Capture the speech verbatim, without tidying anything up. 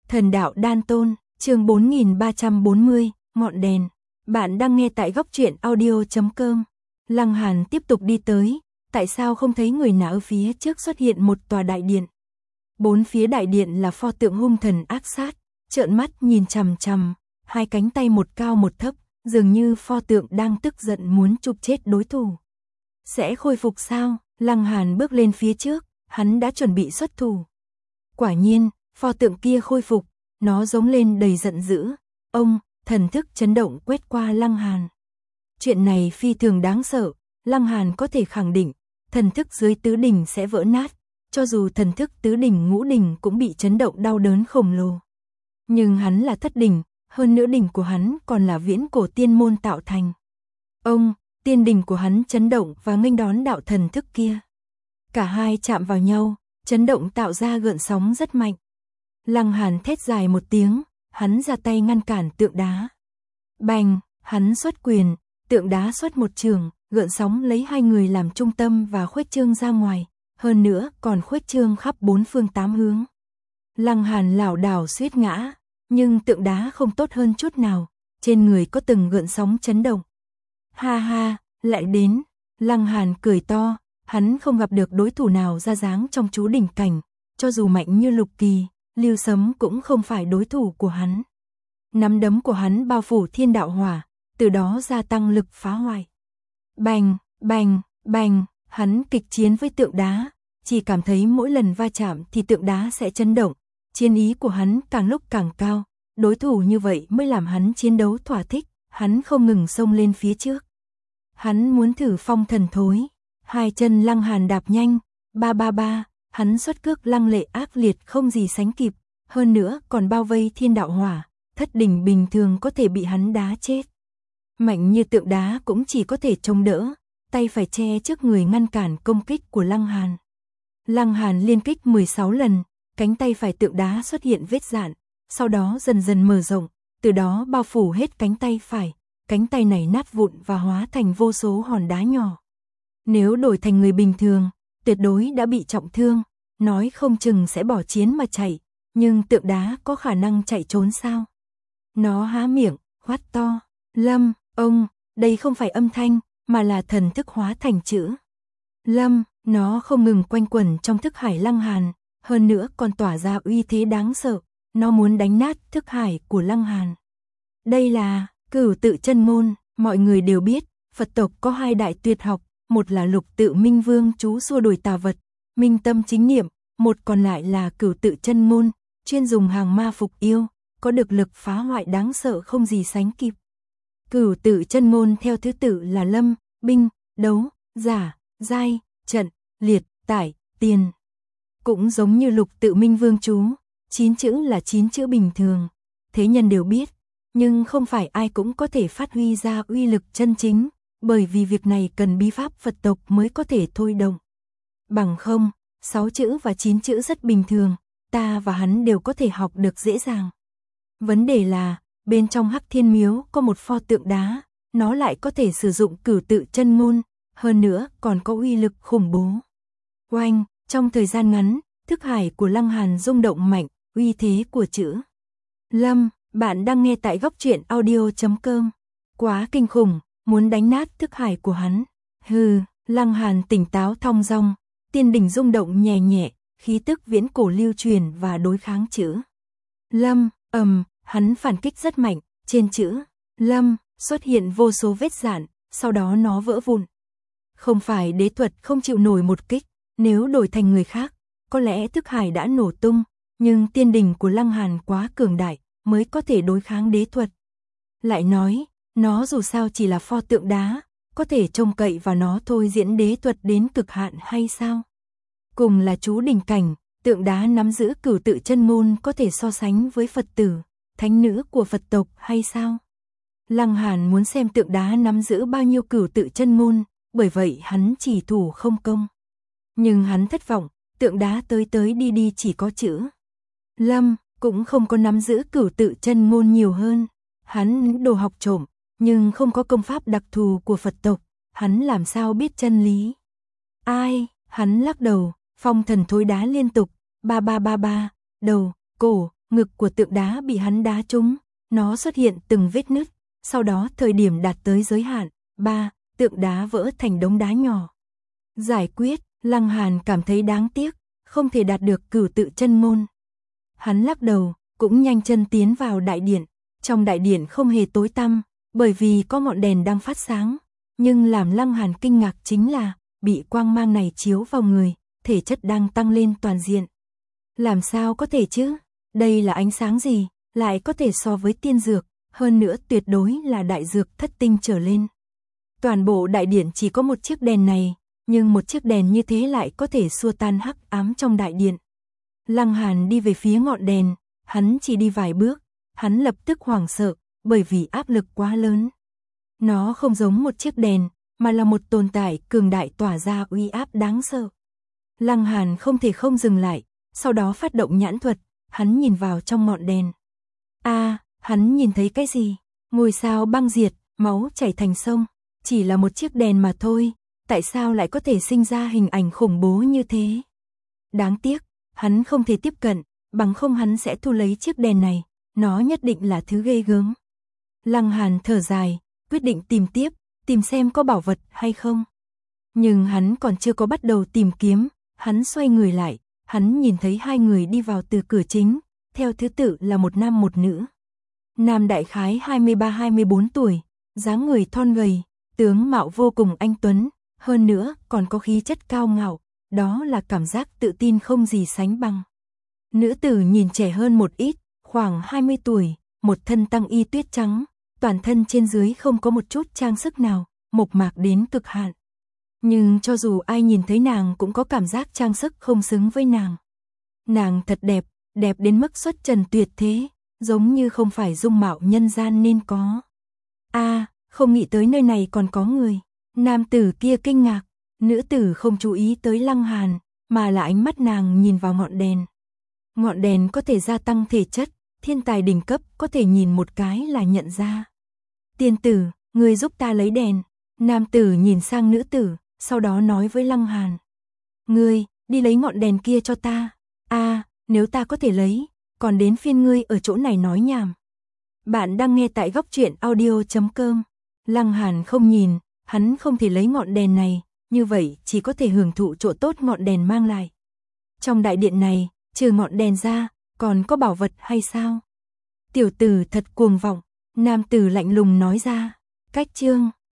Thần đạo đan tôn, chương bốn nghìn ba trăm bốn mươi, ngọn đèn. Bạn đang nghe tại góc truyện audio chấm com. Lăng Hàn tiếp tục đi tới, tại sao không thấy người nào ở phía trước xuất hiện một tòa đại điện. Bốn phía đại điện là pho tượng hung thần ác sát, trợn mắt nhìn chằm chằm, hai cánh tay một cao một thấp, dường như pho tượng đang tức giận muốn chụp chết đối thủ. Sẽ khôi phục sao? Lăng Hàn bước lên phía trước, hắn đã chuẩn bị xuất thủ. Quả nhiên, pho tượng kia khôi phục, nó giống lên đầy giận dữ. Ông, thần thức chấn động quét qua Lăng Hàn. Chuyện này phi thường đáng sợ, Lăng Hàn có thể khẳng định, thần thức dưới tứ đỉnh sẽ vỡ nát, cho dù thần thức tứ đỉnh ngũ đỉnh cũng bị chấn động đau đớn khổng lồ. Nhưng hắn là thất đỉnh, hơn nữa đỉnh của hắn còn là viễn cổ tiên môn tạo thành. Ông, tiên đỉnh của hắn chấn động và nghênh đón đạo thần thức kia. Cả hai chạm vào nhau, chấn động tạo ra gợn sóng rất mạnh. Lăng Hàn thét dài một tiếng, hắn ra tay ngăn cản tượng đá. Bành, hắn xuất quyền, tượng đá xuất một trường, gợn sóng lấy hai người làm trung tâm và khuếch trương ra ngoài, hơn nữa còn khuếch trương khắp bốn phương tám hướng. Lăng Hàn lảo đảo suýt ngã, nhưng tượng đá không tốt hơn chút nào, trên người có từng gợn sóng chấn động. Ha ha, lại đến, Lăng Hàn cười to, hắn không gặp được đối thủ nào ra dáng trong chú đỉnh cảnh, cho dù mạnh như Lục Kỳ, Lưu Sấm cũng không phải đối thủ của hắn. Nắm đấm của hắn bao phủ thiên đạo hỏa, từ đó gia tăng lực phá hoại. Bành, bành, bành, hắn kịch chiến với tượng đá, chỉ cảm thấy mỗi lần va chạm thì tượng đá sẽ chấn động, chiến ý của hắn càng lúc càng cao, đối thủ như vậy mới làm hắn chiến đấu thỏa thích, hắn không ngừng xông lên phía trước. Hắn muốn thử phong thần thối, hai chân Lăng Hàn đạp nhanh, ba ba ba, hắn xuất cước lăng lệ ác liệt không gì sánh kịp, hơn nữa còn bao vây thiên đạo hỏa, thất đỉnh bình thường có thể bị hắn đá chết. Mạnh như tượng đá cũng chỉ có thể chống đỡ, tay phải che trước người ngăn cản công kích của Lăng Hàn. Lăng Hàn liên kích mười sáu lần, cánh tay phải tượng đá xuất hiện vết rạn, sau đó dần dần mở rộng, từ đó bao phủ hết cánh tay phải, cánh tay này nát vụn và hóa thành vô số hòn đá nhỏ. Nếu đổi thành người bình thường, tuyệt đối đã bị trọng thương, nói không chừng sẽ bỏ chiến mà chạy, nhưng tượng đá có khả năng chạy trốn sao? Nó há miệng, quát to, Lâm, ông, đây không phải âm thanh, mà là thần thức hóa thành chữ. Lâm, nó không ngừng quanh quẩn trong thức hải Lăng Hàn, hơn nữa còn tỏa ra uy thế đáng sợ, nó muốn đánh nát thức hải của Lăng Hàn. Đây là Cửu Tự Chân Môn, mọi người đều biết, Phật tộc có hai đại tuyệt học, một là Lục Tự Minh Vương chú xua đuổi tà vật, minh tâm chính niệm, một còn lại là Cửu Tự Chân Môn, chuyên dùng hàng ma phục yêu, có được lực phá hoại đáng sợ không gì sánh kịp. Cửu Tự Chân Môn theo thứ tự là lâm, binh, đấu, giả, giai, trận, liệt, tải, tiền. Cũng giống như Lục Tự Minh Vương chú, chín chữ là chín chữ bình thường, thế nhân đều biết, nhưng không phải ai cũng có thể phát huy ra uy lực chân chính, bởi vì việc này cần bí pháp Phật tộc mới có thể thôi động. Bằng không, sáu chữ và chín chữ rất bình thường, ta và hắn đều có thể học được dễ dàng. Vấn đề là, bên trong Hắc Thiên Miếu có một pho tượng đá, nó lại có thể sử dụng Cửu Tự Chân Môn, hơn nữa còn có uy lực khủng bố. Oanh, trong thời gian ngắn, thức hải của Lăng Hàn rung động mạnh, uy thế của chữ Lâm, bạn đang nghe tại góc truyện audio chấm com. Quá kinh khủng, muốn đánh nát thức hải của hắn. Hừ, Lăng Hàn tỉnh táo thong dong, tiên đỉnh rung động nhẹ nhẹ, khí tức viễn cổ lưu truyền và đối kháng chữ Lâm, ầm, hắn phản kích rất mạnh, trên chữ Lâm xuất hiện vô số vết rạn, sau đó nó vỡ vụn. Không phải đế thuật không chịu nổi một kích, nếu đổi thành người khác, có lẽ thức hải đã nổ tung, nhưng tiên đỉnh của Lăng Hàn quá cường đại, mới có thể đối kháng đế thuật. Lại nói, nó dù sao chỉ là pho tượng đá, có thể trông cậy vào nó thôi diễn đế thuật đến cực hạn hay sao? Cùng là chú đỉnh cảnh, tượng đá nắm giữ Cửu Tự Chân Môn có thể so sánh với Phật tử, thánh nữ của Phật tộc hay sao? Lăng Hàn muốn xem tượng đá nắm giữ bao nhiêu Cửu Tự Chân Môn, bởi vậy hắn chỉ thủ không công. Nhưng hắn thất vọng, tượng đá tới tới đi đi chỉ có chữ Lâm, cũng không có nắm giữ Cửu Tự Chân Môn nhiều hơn. Hắn đồ học trộm, nhưng không có công pháp đặc thù của Phật tộc, hắn làm sao biết chân lý? Ai, hắn lắc đầu, phong thần thối đá liên tục, ba ba ba ba, đầu, cổ, ngực của tượng đá bị hắn đá trúng, nó xuất hiện từng vết nứt, sau đó thời điểm đạt tới giới hạn, ba, tượng đá vỡ thành đống đá nhỏ. Giải quyết, Lăng Hàn cảm thấy đáng tiếc, không thể đạt được cửu tự chân môn. Hắn lắc đầu, cũng nhanh chân tiến vào đại điện, trong đại điện không hề tối tăm, bởi vì có ngọn đèn đang phát sáng, nhưng làm Lăng Hàn kinh ngạc chính là, bị quang mang này chiếu vào người, thể chất đang tăng lên toàn diện. Làm sao có thể chứ? Đây là ánh sáng gì, lại có thể so với tiên dược, hơn nữa tuyệt đối là đại dược thất tinh trở lên. Toàn bộ đại điện chỉ có một chiếc đèn này, nhưng một chiếc đèn như thế lại có thể xua tan hắc ám trong đại điện. Lăng Hàn đi về phía ngọn đèn, hắn chỉ đi vài bước, hắn lập tức hoảng sợ, bởi vì áp lực quá lớn. Nó không giống một chiếc đèn, mà là một tồn tại cường đại tỏa ra uy áp đáng sợ. Lăng Hàn không thể không dừng lại, sau đó phát động nhãn thuật, hắn nhìn vào trong ngọn đèn. A, à, hắn nhìn thấy cái gì? Ngôi sao băng diệt, máu chảy thành sông, chỉ là một chiếc đèn mà thôi, tại sao lại có thể sinh ra hình ảnh khủng bố như thế? Đáng tiếc, hắn không thể tiếp cận, bằng không hắn sẽ thu lấy chiếc đèn này, nó nhất định là thứ ghê gớm. Lăng Hàn thở dài, quyết định tìm tiếp, tìm xem có bảo vật hay không. Nhưng hắn còn chưa có bắt đầu tìm kiếm, hắn xoay người lại, hắn nhìn thấy hai người đi vào từ cửa chính, theo thứ tự là một nam một nữ. Nam đại khái hai mươi ba hai mươi bốn tuổi, dáng người thon gầy, tướng mạo vô cùng anh tuấn, hơn nữa còn có khí chất cao ngạo, đó là cảm giác tự tin không gì sánh bằng. Nữ tử nhìn trẻ hơn một ít, khoảng hai mươi tuổi, một thân tăng y tuyết trắng, toàn thân trên dưới không có một chút trang sức nào, mộc mạc đến cực hạn. Nhưng cho dù ai nhìn thấy nàng cũng có cảm giác trang sức không xứng với nàng. Nàng thật đẹp, đẹp đến mức xuất trần tuyệt thế, giống như không phải dung mạo nhân gian nên có. A, à, không nghĩ tới nơi này còn có người. Nam tử kia kinh ngạc, nữ tử không chú ý tới Lăng Hàn, mà là ánh mắt nàng nhìn vào ngọn đèn. Ngọn đèn có thể gia tăng thể chất, thiên tài đỉnh cấp có thể nhìn một cái là nhận ra. Tiên tử, người giúp ta lấy đèn. Nam tử nhìn sang nữ tử, sau đó nói với Lăng Hàn. Ngươi, đi lấy ngọn đèn kia cho ta. A, à, nếu ta có thể lấy, còn đến phiên ngươi ở chỗ này nói nhảm. Bạn đang nghe tại góc truyện audio chấm com. Lăng Hàn không nhìn, hắn không thể lấy ngọn đèn này, như vậy chỉ có thể hưởng thụ chỗ tốt ngọn đèn mang lại. Trong đại điện này, trừ ngọn đèn ra, còn có bảo vật hay sao? Tiểu tử thật cuồng vọng, nam tử lạnh lùng nói ra. Cách chương